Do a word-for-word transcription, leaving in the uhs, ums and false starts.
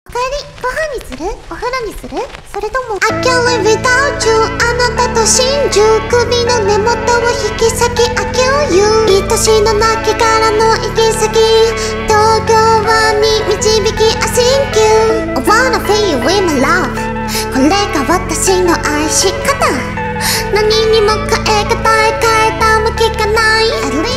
帰りご飯にする？お風呂にする？それとも I can't live without you あなたと真珠首の根元を引き裂き I kill you 愛しの亡きからの行き先東京湾に導き I think you I wanna feel you with my love これが私の愛し方何にも変えがたい変えたも聞かない